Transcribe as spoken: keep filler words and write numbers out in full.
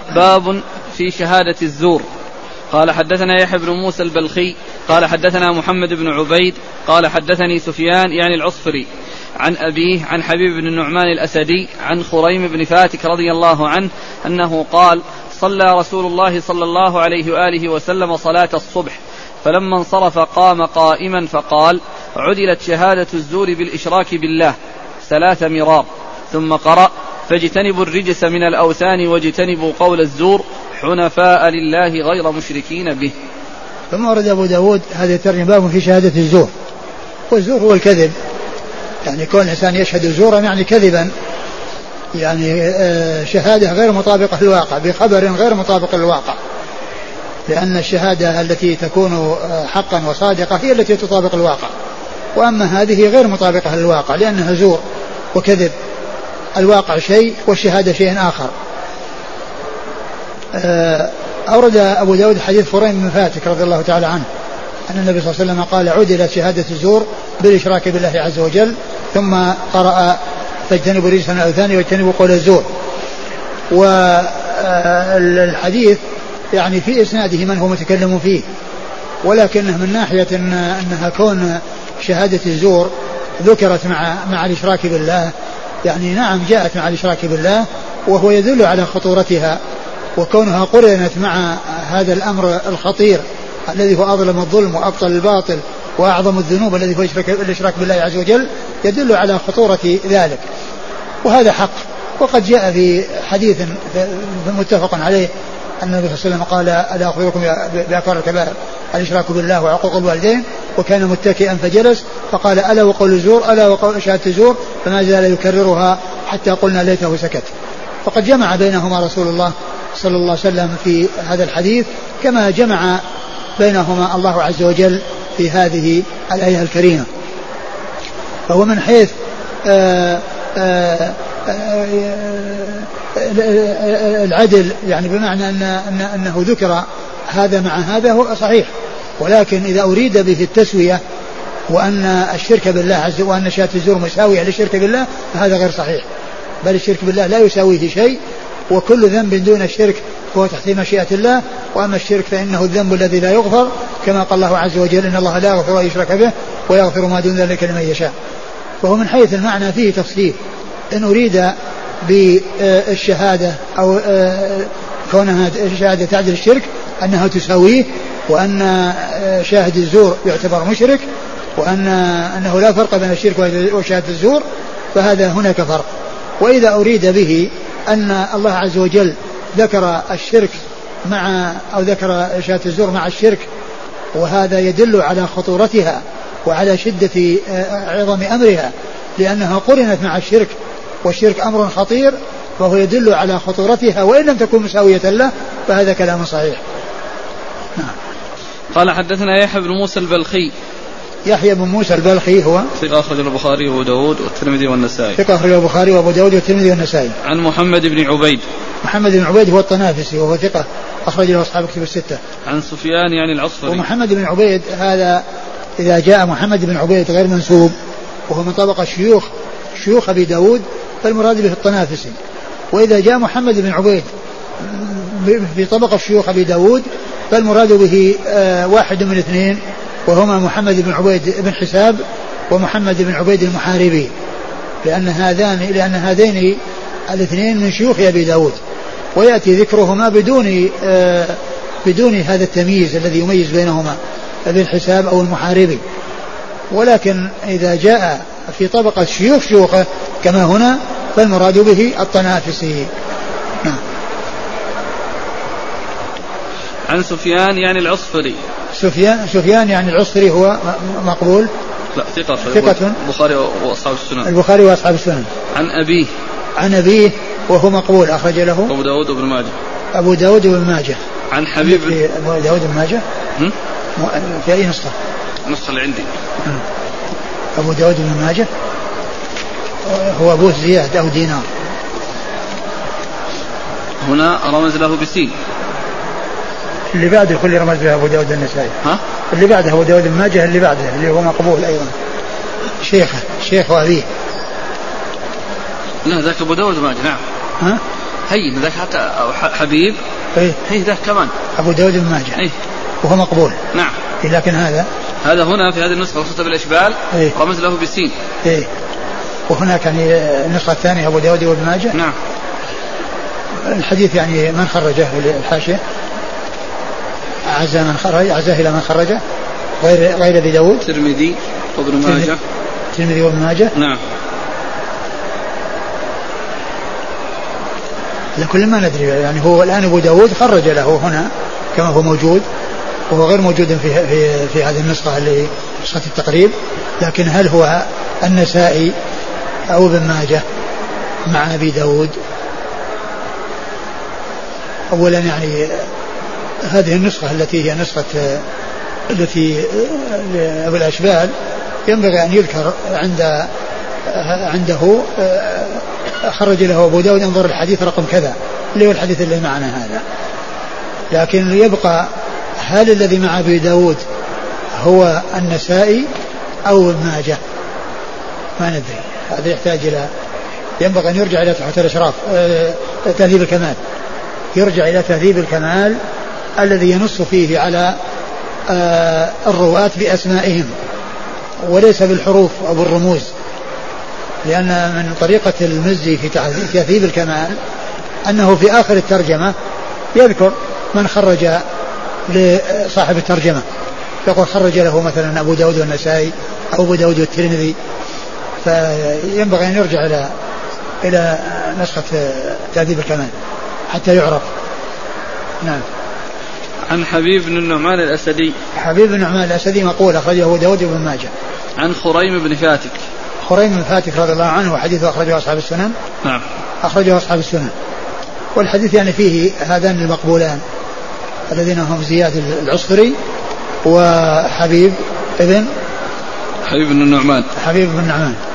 باب في شهادة الزور. قال حدثنا يحيى بن موسى البلخي قال حدثنا محمد بن عبيد قال حدثني سفيان يعني العصفري عن أبيه عن حبيب بن النعمان الأسدي عن خريم بن فاتك رضي الله عنه أنه قال صلى رسول الله صلى الله عليه وآله وسلم صلاة الصبح فلما انصرف قام قائما فقال عدلت شهادة الزور بالإشراك بالله ثلاث مرار ثم قرأ فاجتنبوا الرجس من الأوثان واجتنبوا قول الزور حنفاء لله غير مشركين به. ثم ورد أبو داود هذا الترجمة باب في شهادة الزور. والزور هو الكذب، يعني كون الإنسان يشهد زورا يعني كذبا، يعني شهادة غير مطابقة للواقع بخبر غير مطابق للواقع، لأن الشهادة التي تكون حقا وصادقة هي التي تطابق الواقع، وأما هذه غير مطابقة للواقع لأنها زور وكذب. الواقع شيء والشهادة شيء آخر. أورد أبو داود حديث خريم بن فاتك رضي الله تعالى عنه أن النبي صلى الله عليه وسلم قال عدلت شهادة الزور بالإشراك بالله عز وجل، ثم قرأ فاجتنبوا رجس من الأوثان واجتنبوا قول الزور. والحديث يعني في إسناده من هو متكلم فيه، ولكنه من ناحية إن أنها كون شهادة الزور ذكرت مع مع الإشراك بالله، يعني نعم جاءت مع الإشراك بالله وهو يدل على خطورتها، وكونها قرنت مع هذا الأمر الخطير الذي هو أظلم الظلم وأبطل الباطل وأعظم الذنوب الذي هو الإشراك بالله عز وجل يدل على خطورة ذلك، وهذا حق. وقد جاء في حديث متفق عليه أن النبي صلى الله عليه وسلم قال ألا أخبركم بأكبر الكبائر الإشراك بالله وعقوق الوالدين، وكان متكئا فجلس فقال ألا وقول الزور ألا وقول شهادة الزور، فما زال يكررها حتى قلنا ليته سكت. فقد جمع بينهما رسول الله صلى الله عليه وسلم في هذا الحديث كما جمع بينهما الله عز وجل في هذه الآية الكريمة. فهو من حيث آآ آآ العدل، يعني بمعنى أن أنه ذكر هذا مع هذا هو صحيح، ولكن إذا أريد به التسوية وأن الشرك بالله عز وجل وأن شهادة الزور مساوية للشرك بالله فهذا غير صحيح، بل الشرك بالله لا يساويه شيء، وكل ذنب دون الشرك هو تحت مشيئة الله، وأما الشرك فإنه الذنب الذي لا يغفر، كما قال الله عز وجل إن الله لا يغفر أن يشرك به ويغفر ما دون ذلك لمن يشاء. فهو من حيث المعنى فيه تفصيل، إن أريد بالشهادة أو كونها الشهادة تعدل الشرك أنها تساويه، وأن شاهد الزور يعتبر مشرك، وأن أنه لا فرق بين الشرك وشهادة الزور، فهذا هناك فرق. وإذا أريد به أن الله عز وجل ذكر الشرك مع أو ذكر شهادة الزور مع الشرك، وهذا يدل على خطورتها وعلى شدة عظم أمرها، لأنها قرنت مع الشرك، والشرك أمر خطير، فهو يدل على خطورتها وإن لم تكن مساوية له، فهذا كلام صحيح. نعم. قال حدثنا يحيى بن موسى البلخي. يحيى بن موسى البلخي هو ثقة أخرج البخاري وأبو داود والترمذي والنسائي. ثقة أخرج البخاري وأبو داود والترمذي والنسائي. عن محمد بن عبيد. محمد بن عبيد هو الطنافسي وهو ثقة أخرج له أصحاب الكتب الستة. عن سفيان يعني العصفري. ومحمد بن عبيد هذا إذا جاء محمد بن عبيد غير منسوب وهو من طبقة شيوخ شيوخ أبي داود فالمراد به الطنافسي، وإذا جاء محمد بن عبيد في طبقة شيوخ أبي داود فالمراد به واحد من اثنين، وهما محمد بن عبيد بن حساب ومحمد بن عبيد المحاربي، لأن هذان لأن هذين الاثنين من شيوخ أبي داود، ويأتي ذكرهما بدون بدون هذا التمييز الذي يميز بينهما ابن حساب أو المحاربي. ولكن إذا جاء في طبقة شيوخ شيوخه كما هنا فالمراد به الطنافسي. نعم. عن سفيان يعني العصفري. سفيان سفيان يعني العصفري هو مقبول. لا ثقة. ثقة. البخاري وأصحاب السنن. البخاري وأصحاب السنن. عن أبيه. عن أبيه وهو مقبول أخرج له أبو داود وابن ماجه. أبو داود وابن ماجه. عن حبيب. أبو داود وابن ماجه. في أي نسخة؟ النسخة اللي عندي. أبو داود وابن ماجه هو أبو زياد أو دينار. هنا رمز له بسين. اللي بعده كل رمز له أبو داود النسائي. ها؟ اللي بعده أبو داود بن ماجه اللي بعده اللي هو مقبول أيضا شيخه شيخ أبيه. لا ذاك أبو داود ماجه. نعم. ها؟ هي ذاك حتى حبيب إيه؟ هي ذاك كمان أبو داود بن ماجه إيه؟ وهو مقبول. نعم. لكن هذا هذا هنا في هذه النسخة خصوصا بالإشبال إيه؟ رمز له بالسين. إيه؟ وهناك يعني النسخة الثانية أبو داود بن ماجه. نعم. الحديث يعني من خرجه الحاشية عزا من خرج عزاه إلى من خرجه غير غير أبي داود. الترمذي وابن ماجه. الترمذي وابن ماجه. نعم. لكل ما ندري يعني هو الآن أبو داود خرج له هنا كما هو موجود وهو غير موجود في في في هذه النسخة اللي نسخة التقريب. لكن هل هو النسائي أو ابن ماجه مع أبي داود؟ أولا يعني هذه النسخة التي هي نسخة التي أبو الأشبال ينبغي أن يذكر عند عنده خرج له أبو داود انظر الحديث رقم كذا اللي هو الحديث اللي معنا هذا. لكن يبقى هل الذي مع أبي داود هو النسائي أو ابن ماجه؟ ما ندري. هذا يحتاج إلى ينبغي أن يرجع إلى تحت الإشراف تهذيب الكمال يرجع إلى تهذيب الكمال الذي ينص فيه على الرواة بأسمائهم وليس بالحروف أو بالرموز. لأن من طريقة المزي في تهذيب الكمال أنه في آخر الترجمة يذكر من خرج لصاحب الترجمة يقول خرج له مثلا أبو داود والنسائي أو أبو داود والترمذي. فينبغي أن يرجع إلى إلى نسخة تهذيب الكمال حتى يعرف. نعم. عن حبيب بن النعمان الأسدي. حبيب بن النعمان الأسدي مقول أخرجه أبو داود بن ماجه. عن خريم بن فاتك. خريم بن فاتك رضي الله عنه وحديثه أخرجه أصحاب السنن. نعم. أخرجه أصحاب السنن. والحديث يعني فيه هذان المقبولان الذين هم زياد العصفري وحبيب ابن حبيب بن النعمان. حبيب بن النعمان.